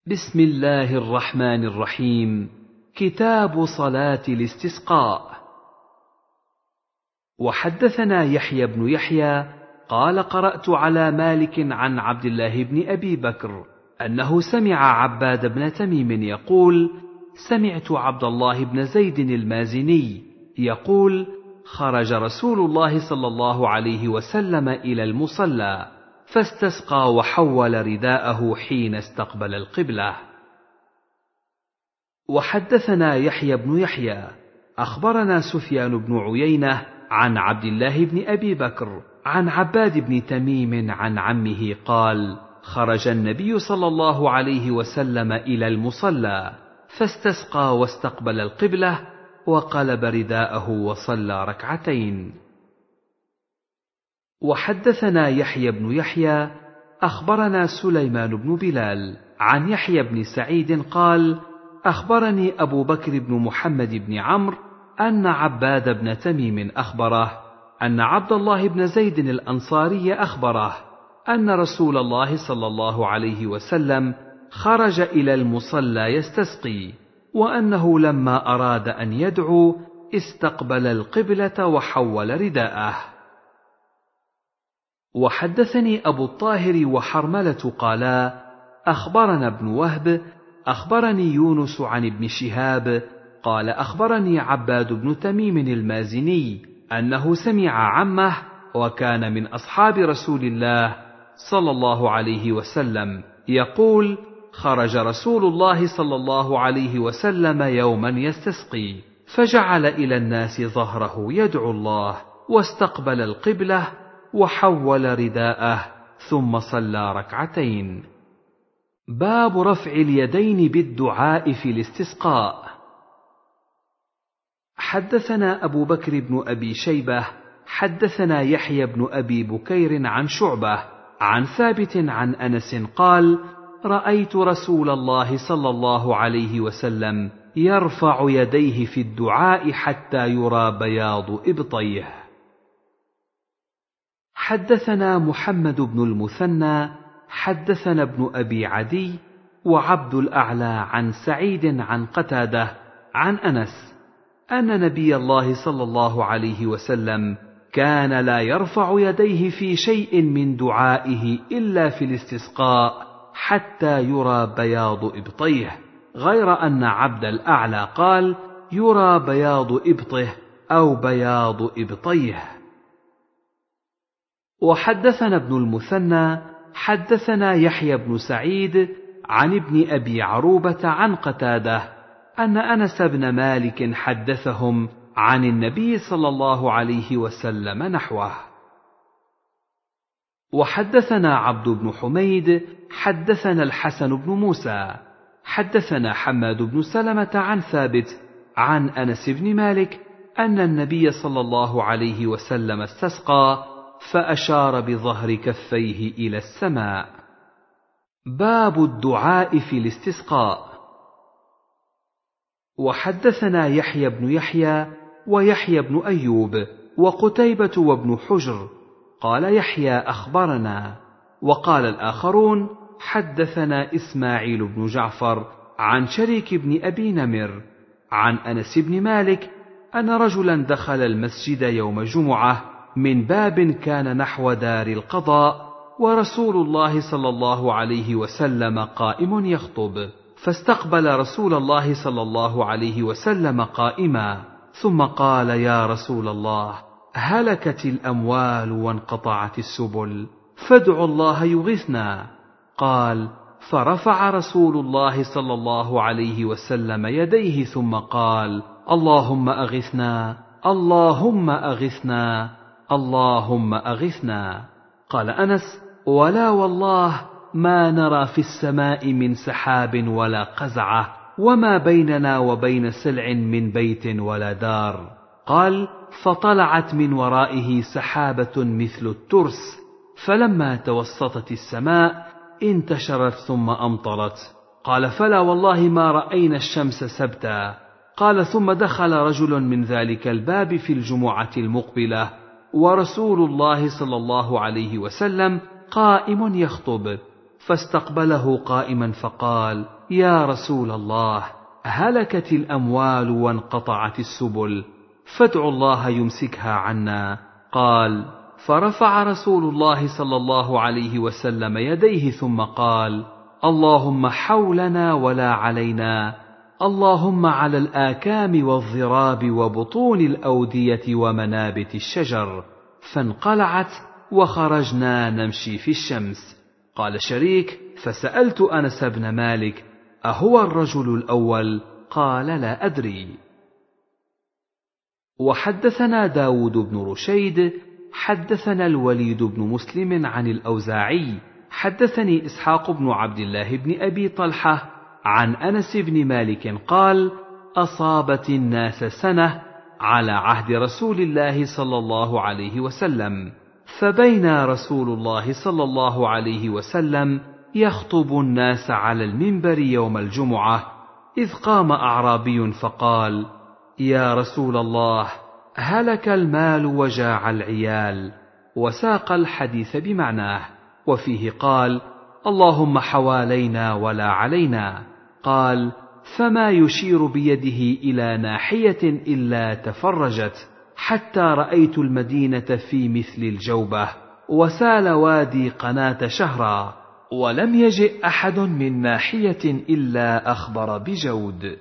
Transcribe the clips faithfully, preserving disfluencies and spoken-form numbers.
بسم الله الرحمن الرحيم. كتاب صلاة الاستسقاء. وحدثنا يحيى بن يحيى قال قرأت على مالك عن عبد الله بن أبي بكر أنه سمع عباد بن تميم يقول: سمعت عبد الله بن زيد المازني يقول: خرج رسول الله صلى الله عليه وسلم إلى المصلى فاستسقى وحول رداءه حين استقبل القبلة. وحدثنا يحيى بن يحيى أخبرنا سفيان بن عيينة عن عبد الله بن أبي بكر عن عباد بن تميم عن عمه قال: خرج النبي صلى الله عليه وسلم إلى المصلى فاستسقى واستقبل القبلة وقلب رداءه وصلى ركعتين. وحدثنا يحيى بن يحيى أخبرنا سليمان بن بلال عن يحيى بن سعيد قال: أخبرني أبو بكر بن محمد بن عمرو أن عباد بن تميم أخبره أن عبد الله بن زيد الأنصاري أخبره أن رسول الله صلى الله عليه وسلم خرج إلى المصلى يستسقي، وأنه لما أراد أن يدعو استقبل القبلة وحول رداءه. وحدثني أبو الطاهر وحرملة قالا: أخبرنا ابن وهب أخبرني يونس عن ابن شهاب قال: أخبرني عباد بن تميم المازني أنه سمع عمه وكان من أصحاب رسول الله صلى الله عليه وسلم يقول: خرج رسول الله صلى الله عليه وسلم يوما يستسقي فجعل إلى الناس ظهره يدعو الله واستقبل القبلة وحول رداءه ثم صلى ركعتين. باب رفع اليدين بالدعاء في الاستسقاء. حدثنا أبو بكر بن أبي شيبة حدثنا يحيى بن أبي بكير عن شعبة عن ثابت عن أنس قال: رأيت رسول الله صلى الله عليه وسلم يرفع يديه في الدعاء حتى يرى بياض إبطيه. حدثنا محمد بن المثنى حدثنا ابن أبي عدي وعبد الأعلى عن سعيد عن قتادة عن أنس أن نبي الله صلى الله عليه وسلم كان لا يرفع يديه في شيء من دعائه إلا في الاستسقاء حتى يرى بياض إبطيه، غير أن عبد الأعلى قال: يرى بياض إبطه أو بياض إبطيه. وحدثنا ابن المثنى حدثنا يحيى بن سعيد عن ابن أبي عروبة عن قتادة أن أنس بن مالك حدثهم عن النبي صلى الله عليه وسلم نحوه. وحدثنا عبد بن حميد حدثنا الحسن بن موسى حدثنا حماد بن سلمة عن ثابت عن أنس بن مالك أن النبي صلى الله عليه وسلم استسقى فأشار بظهر كفيه إلى السماء. باب الدعاء في الاستسقاء. وحدثنا يحيى بن يحيى ويحيى بن أيوب وقتيبة وابن حجر قال يحيى أخبرنا، وقال الآخرون حدثنا إسماعيل بن جعفر عن شريك بن أبي نمر عن أنس بن مالك أن رجلا دخل المسجد يوم جمعة من باب كان نحو دار القضاء، ورسول الله صلى الله عليه وسلم قائم يخطب، فاستقبل رسول الله صلى الله عليه وسلم قائما، ثم قال: يا رسول الله، هلكت الأموال وانقطعت السبل، فادعوا الله يغثنا. قال: فرفع رسول الله صلى الله عليه وسلم يديه ثم قال: اللهم أغثنا اللهم أغثنا اللهم أغثنا. قال أنس: ولا والله ما نرى في السماء من سحاب ولا قزعة، وما بيننا وبين سلع من بيت ولا دار. قال: فطلعت من ورائه سحابة مثل الترس، فلما توسطت السماء انتشرت ثم أمطرت. قال: فلا والله ما رأينا الشمس سبتا. قال: ثم دخل رجل من ذلك الباب في الجمعة المقبلة ورسول الله صلى الله عليه وسلم قائم يخطب، فاستقبله قائما فقال: يا رسول الله، هلكت الأموال وانقطعت السبل، فادعوا الله يمسكها عنا. قال: فرفع رسول الله صلى الله عليه وسلم يديه ثم قال: اللهم حولنا ولا علينا، اللهم على الآكام والضراب وبطون الأودية ومنابت الشجر. فانقلعت وخرجنا نمشي في الشمس. قال شريك: فسألت أنس بن مالك: أهو الرجل الأول؟ قال: لا أدري. وحدثنا داود بن رشيد حدثنا الوليد بن مسلم عن الأوزاعي حدثني إسحاق بن عبد الله بن أبي طلحة عن أنس بن مالك قال: أصابت الناس سنة على عهد رسول الله صلى الله عليه وسلم، فبين رسول الله صلى الله عليه وسلم يخطب الناس على المنبر يوم الجمعة، إذ قام أعرابي فقال: يا رسول الله، هلك المال وجاع العيال، وساق الحديث بمعناه، وفيه قال: اللهم حوالينا ولا علينا. قال: فما يشير بيده إلى ناحية إلا تفرجت، حتى رأيت المدينة في مثل الجوبة، وسال وادي قناة شهرا، ولم يجئ أحد من ناحية إلا أخبر بجود.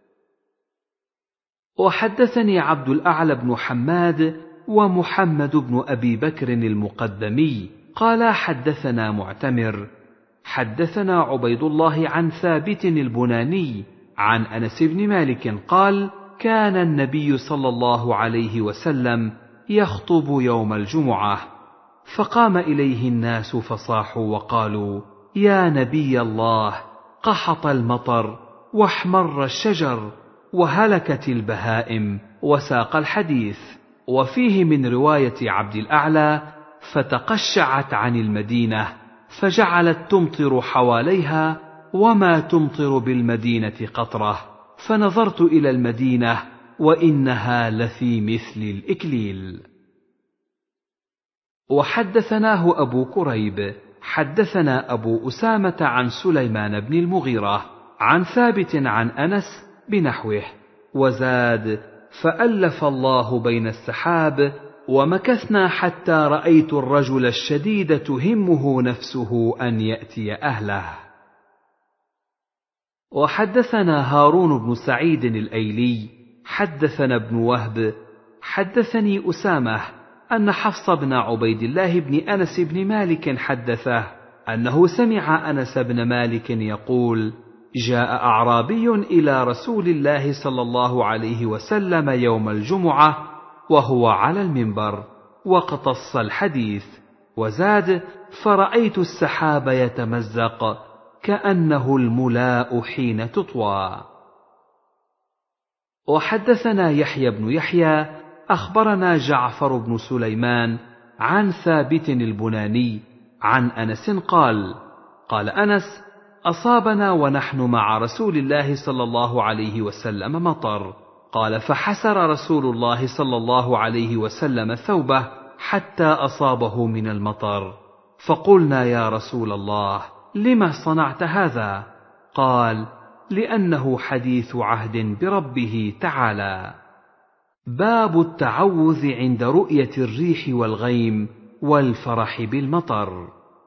وحدثني عبد الأعلى بن حماد ومحمد بن أبي بكر المقدمي قال: حدثنا معتمر حدثنا عبيد الله عن ثابت البناني عن أنس بن مالك قال: كان النبي صلى الله عليه وسلم يخطب يوم الجمعة، فقام إليه الناس فصاحوا وقالوا: يا نبي الله، قحط المطر واحمر الشجر وهلكت البهائم، وساق الحديث. وفيه من رواية عبد الأعلى: فتقشعت عن المدينة فجعلت تمطر حواليها وما تمطر بالمدينة قطرة، فنظرت إلى المدينة وإنها لفي مثل الإكليل. وحدثناه أبو كريب حدثنا أبو أسامة عن سليمان بن المغيرة عن ثابت عن أنس بنحوه، وزاد: فألف الله بين السحاب، ومكثنا حتى رأيت الرجل الشديد تهمه نفسه أن يأتي أهله. وحدثنا هارون بن سعيد الأيلي حدثنا ابن وهب حدثني أسامة أن حفص بن عبيد الله بن أنس بن مالك حدثه أنه سمع أنس بن مالك يقول: جاء أعرابي إلى رسول الله صلى الله عليه وسلم يوم الجمعة وهو على المنبر، واقتص الحديث، وزاد: فرأيت السحاب يتمزق كأنه الملاء حين تطوى. وحدثنا يحيى بن يحيى أخبرنا جعفر بن سليمان عن ثابت البناني عن أنس قال: قال أنس: أصابنا ونحن مع رسول الله صلى الله عليه وسلم مطر. قال: فحسر رسول الله صلى الله عليه وسلم ثوبه حتى أصابه من المطر، فقلنا: يا رسول الله، لم صنعت هذا؟ قال: لأنه حديث عهد بربه تعالى. باب التعوذ عند رؤية الريح والغيم والفرح بالمطر.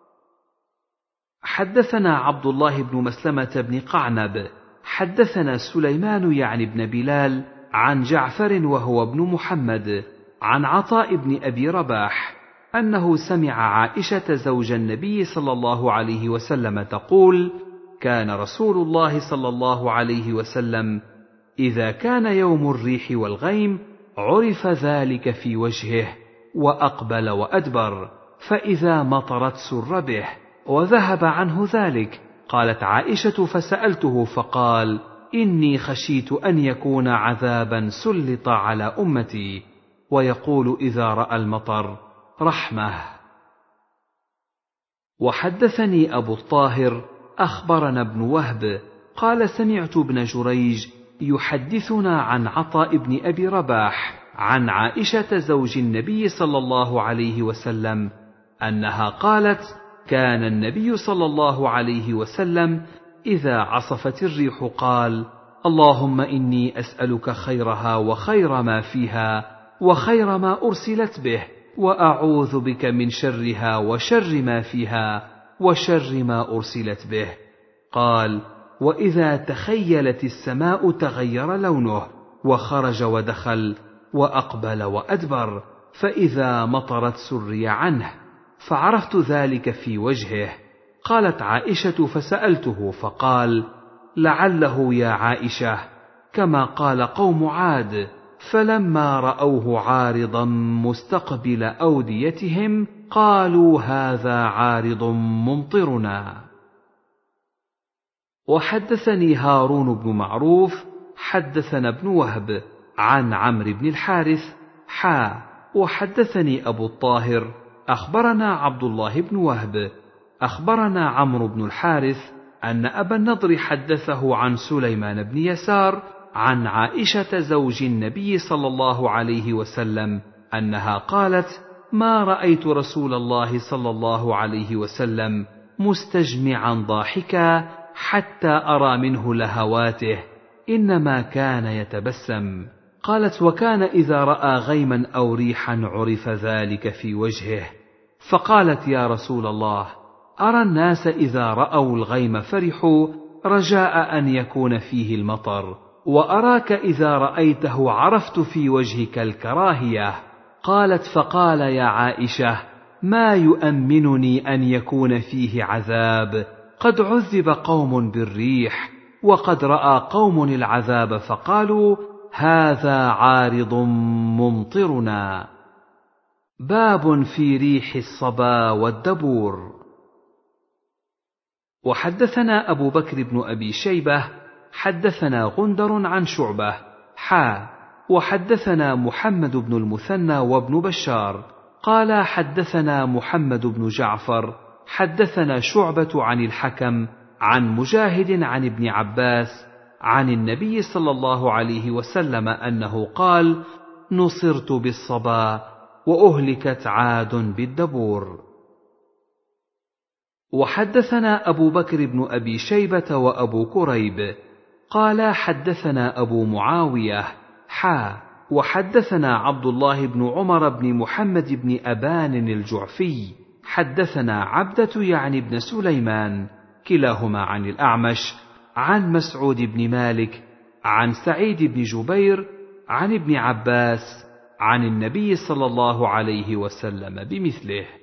حدثنا عبد الله بن مسلمة بن قعنب حدثنا سليمان يعني بن بلال عن جعفر وهو ابن محمد عن عطاء بن أبي رباح أنه سمع عائشة زوج النبي صلى الله عليه وسلم تقول: كان رسول الله صلى الله عليه وسلم إذا كان يوم الريح والغيم عرف ذلك في وجهه، وأقبل وأدبر، فإذا مطرت سر به، وذهب عنه ذلك. قالت عائشة: فسألته فقال: إني خشيت أن يكون عذابا سلط على أمتي، ويقول إذا رأى المطر: رحمة. وحدثني أبو الطاهر أخبرنا ابن وهب قال: سمعت ابن جريج يحدثنا عن عطاء بن أبي رباح عن عائشة زوج النبي صلى الله عليه وسلم أنها قالت: كان النبي صلى الله عليه وسلم إذا عصفت الريح قال: اللهم إني أسألك خيرها وخير ما فيها وخير ما أرسلت به، وأعوذ بك من شرها وشر ما فيها وشر ما أرسلت به. قال: وإذا تخيلت السماء تغير لونه، وخرج ودخل، وأقبل وأدبر، فإذا مطرت سري عنه، فعرفت ذلك في وجهه. قالت عائشة: فسألته فقال: لعله يا عائشة كما قال قوم عاد، فلما رأوه عارضا مستقبل أوديتهم قالوا هذا عارض ممطرنا. وحدثني هارون بن معروف حدثنا ابن وهب عن عمرو بن الحارث حا وحدثني أبو الطاهر أخبرنا عبد الله بن وهب أخبرنا عمرو بن الحارث أن أبا النضر حدثه عن سليمان بن يسار عن عائشة زوج النبي صلى الله عليه وسلم أنها قالت: ما رأيت رسول الله صلى الله عليه وسلم مستجمعا ضاحكا حتى أرى منه لهواته، إنما كان يتبسم. قالت: وكان إذا رأى غيما أو ريحا عرف ذلك في وجهه. فقالت: يا رسول الله، أرى الناس إذا رأوا الغيم فرحوا رجاء أن يكون فيه المطر، وأراك إذا رأيته عرفت في وجهك الكراهية. قالت: فقال: يا عائشة، ما يؤمنني أن يكون فيه عذاب، قد عذب قوم بالريح، وقد رأى قوم العذاب فقالوا هذا عارض ممطرنا. باب في ريح الصبا والدبور. وحدثنا أبو بكر بن أبي شيبة حدثنا غندر عن شعبة حا وحدثنا محمد بن المثنى وابن بشار قال حدثنا محمد بن جعفر حدثنا شعبة عن الحكم عن مجاهد عن ابن عباس عن النبي صلى الله عليه وسلم أنه قال: نصرت بالصبا وأهلكت عاد بالدبور. وحدثنا أبو بكر بن أبي شيبة وأبو كريب قال حدثنا أبو معاوية حا وحدثنا عبد الله بن عمر بن محمد بن أبان الجعفي حدثنا عبدة يعني بن سليمان كلاهما عن الأعمش عن مسعود بن مالك عن سعيد بن جبير عن ابن عباس عن النبي صلى الله عليه وسلم بمثله.